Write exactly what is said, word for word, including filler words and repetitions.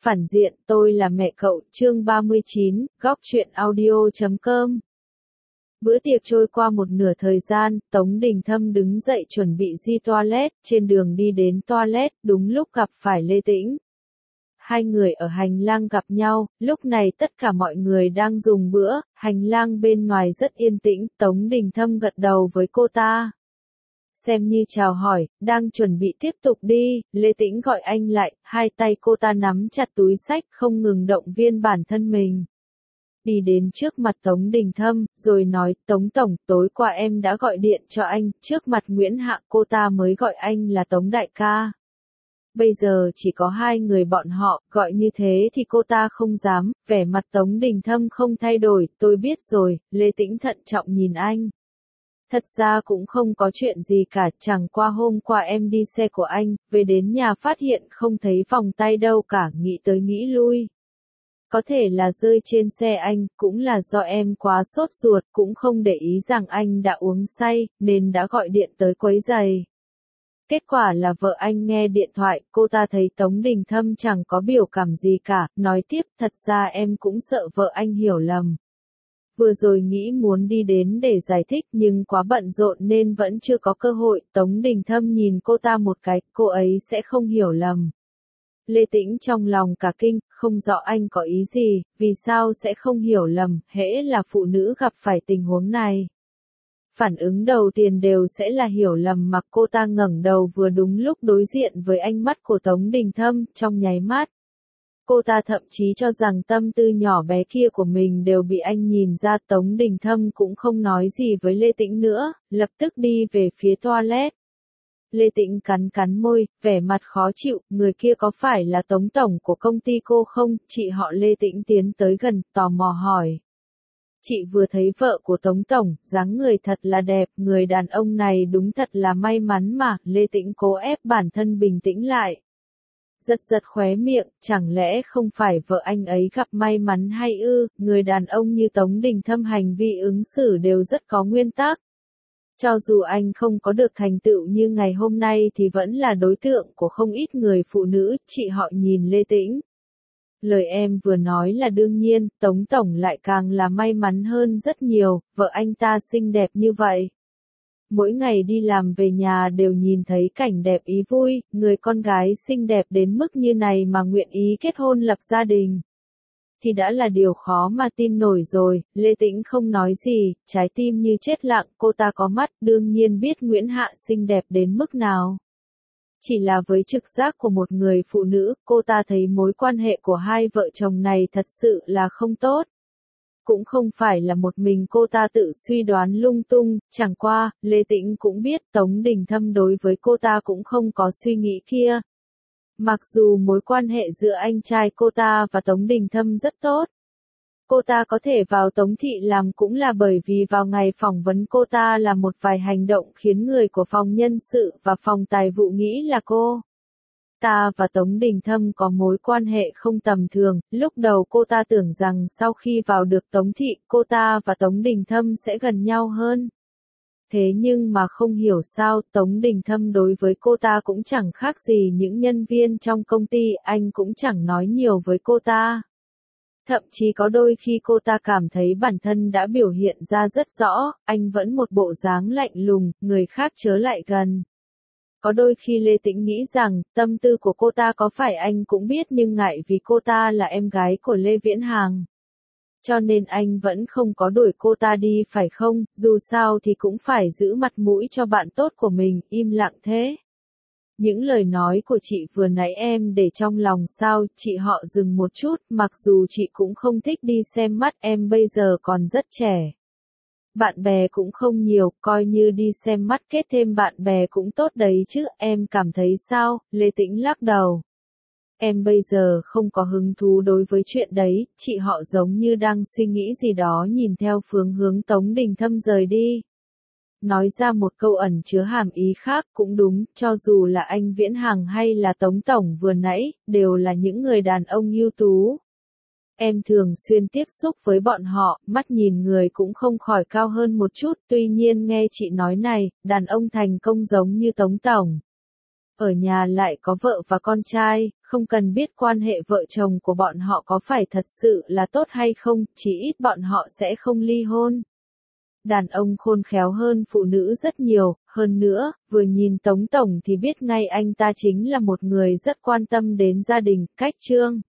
Phản diện, tôi là mẹ cậu, chương ba mươi chín, góc truyện audio chấm com. Bữa tiệc trôi qua một nửa thời gian, Tống Đình Thâm đứng dậy chuẩn bị đi toilet, trên đường đi đến toilet, đúng lúc gặp phải Lê Tĩnh. Hai người ở hành lang gặp nhau, lúc này tất cả mọi người đang dùng bữa, hành lang bên ngoài rất yên tĩnh, Tống Đình Thâm gật đầu với cô ta. Xem như chào hỏi, đang chuẩn bị tiếp tục đi, Lê Tĩnh gọi anh lại, hai tay cô ta nắm chặt túi xách không ngừng động viên bản thân mình. Đi đến trước mặt Tống Đình Thâm, rồi nói, Tống Tổng, tối qua em đã gọi điện cho anh, trước mặt Nguyễn Hạ cô ta mới gọi anh là Tống Đại ca. Bây giờ chỉ có hai người bọn họ, gọi như thế thì cô ta không dám, vẻ mặt Tống Đình Thâm không thay đổi, tôi biết rồi, Lê Tĩnh thận trọng nhìn anh. Thật ra cũng không có chuyện gì cả, chẳng qua hôm qua em đi xe của anh, về đến nhà phát hiện không thấy vòng tay đâu cả, nghĩ tới nghĩ lui. Có thể là rơi trên xe anh, cũng là do em quá sốt ruột, cũng không để ý rằng anh đã uống say, nên đã gọi điện tới quấy giày. Kết quả là vợ anh nghe điện thoại, cô ta thấy Tống Đình Thâm chẳng có biểu cảm gì cả, nói tiếp, thật ra em cũng sợ vợ anh hiểu lầm. Vừa rồi nghĩ muốn đi đến để giải thích nhưng quá bận rộn nên vẫn chưa có cơ hội, Tống Đình Thâm nhìn cô ta một cái, cô ấy sẽ không hiểu lầm. Lê Tĩnh trong lòng cả kinh, không rõ anh có ý gì, vì sao sẽ không hiểu lầm, hễ là phụ nữ gặp phải tình huống này. Phản ứng đầu tiên đều sẽ là hiểu lầm mà cô ta ngẩng đầu vừa đúng lúc đối diện với ánh mắt của Tống Đình Thâm, trong nháy mắt. Cô ta thậm chí cho rằng tâm tư nhỏ bé kia của mình đều bị anh nhìn ra. Tống Đình Thâm cũng không nói gì với Lê Tĩnh nữa, lập tức đi về phía toilet. Lê Tĩnh cắn cắn môi, vẻ mặt khó chịu, người kia có phải là Tống Tổng của công ty cô không? Chị họ Lê Tĩnh tiến tới gần, tò mò hỏi. Chị vừa thấy vợ của Tống Tổng, dáng người thật là đẹp, người đàn ông này đúng thật là may mắn mà, Lê Tĩnh cố ép bản thân bình tĩnh lại. Giật giật khóe miệng, chẳng lẽ không phải vợ anh ấy gặp may mắn hay ư, người đàn ông như Tống Đình Thâm hành vi ứng xử đều rất có nguyên tắc. Cho dù anh không có được thành tựu như ngày hôm nay thì vẫn là đối tượng của không ít người phụ nữ, chị họ nhìn Lê Tĩnh. Lời em vừa nói là đương nhiên, Tống Tổng lại càng là may mắn hơn rất nhiều, vợ anh ta xinh đẹp như vậy. Mỗi ngày đi làm về nhà đều nhìn thấy cảnh đẹp ý vui, người con gái xinh đẹp đến mức như này mà nguyện ý kết hôn lập gia đình. Thì đã là điều khó mà tin nổi rồi, Lê Tĩnh không nói gì, trái tim như chết lặng, cô ta có mắt, đương nhiên biết Nguyễn Hạ xinh đẹp đến mức nào. Chỉ là với trực giác của một người phụ nữ, cô ta thấy mối quan hệ của hai vợ chồng này thật sự là không tốt. Cũng không phải là một mình cô ta tự suy đoán lung tung, chẳng qua, Lê Tĩnh cũng biết Tống Đình Thâm đối với cô ta cũng không có suy nghĩ kia. Mặc dù mối quan hệ giữa anh trai cô ta và Tống Đình Thâm rất tốt. Cô ta có thể vào Tống Thị làm cũng là bởi vì vào ngày phỏng vấn cô ta là một vài hành động khiến người của phòng nhân sự và phòng tài vụ nghĩ là cô. Ta và Tống Đình Thâm có mối quan hệ không tầm thường, lúc đầu cô ta tưởng rằng sau khi vào được Tống Thị, cô ta và Tống Đình Thâm sẽ gần nhau hơn. Thế nhưng mà không hiểu sao, Tống Đình Thâm đối với cô ta cũng chẳng khác gì những nhân viên trong công ty, anh cũng chẳng nói nhiều với cô ta. Thậm chí có đôi khi cô ta cảm thấy bản thân đã biểu hiện ra rất rõ, anh vẫn một bộ dáng lạnh lùng, người khác chớ lại gần. Có đôi khi Lê Tĩnh nghĩ rằng, tâm tư của cô ta có phải anh cũng biết nhưng ngại vì cô ta là em gái của Lê Viễn Hàng. Cho nên anh vẫn không có đuổi cô ta đi phải không, dù sao thì cũng phải giữ mặt mũi cho bạn tốt của mình, im lặng thế. Những lời nói của chị vừa nãy em để trong lòng sao, chị họ dừng một chút, mặc dù chị cũng không thích đi xem mắt, em bây giờ còn rất trẻ. Bạn bè cũng không nhiều, coi như đi xem mắt kết thêm bạn bè cũng tốt đấy chứ, em cảm thấy sao, Lê Tĩnh lắc đầu. Em bây giờ không có hứng thú đối với chuyện đấy, chị họ giống như đang suy nghĩ gì đó nhìn theo phương hướng Tống Đình Thâm rời đi. Nói ra một câu ẩn chứa hàm ý khác cũng đúng, cho dù là anh Viễn Hằng hay là Tống Tổng vừa nãy, đều là những người đàn ông ưu tú. Em thường xuyên tiếp xúc với bọn họ, mắt nhìn người cũng không khỏi cao hơn một chút, tuy nhiên nghe chị nói này, đàn ông thành công giống như Tống Tổng. Ở nhà lại có vợ và con trai, không cần biết quan hệ vợ chồng của bọn họ có phải thật sự là tốt hay không, chỉ ít bọn họ sẽ không ly hôn. Đàn ông khôn khéo hơn phụ nữ rất nhiều, hơn nữa, vừa nhìn Tống Tổng thì biết ngay anh ta chính là một người rất quan tâm đến gia đình, cách Trương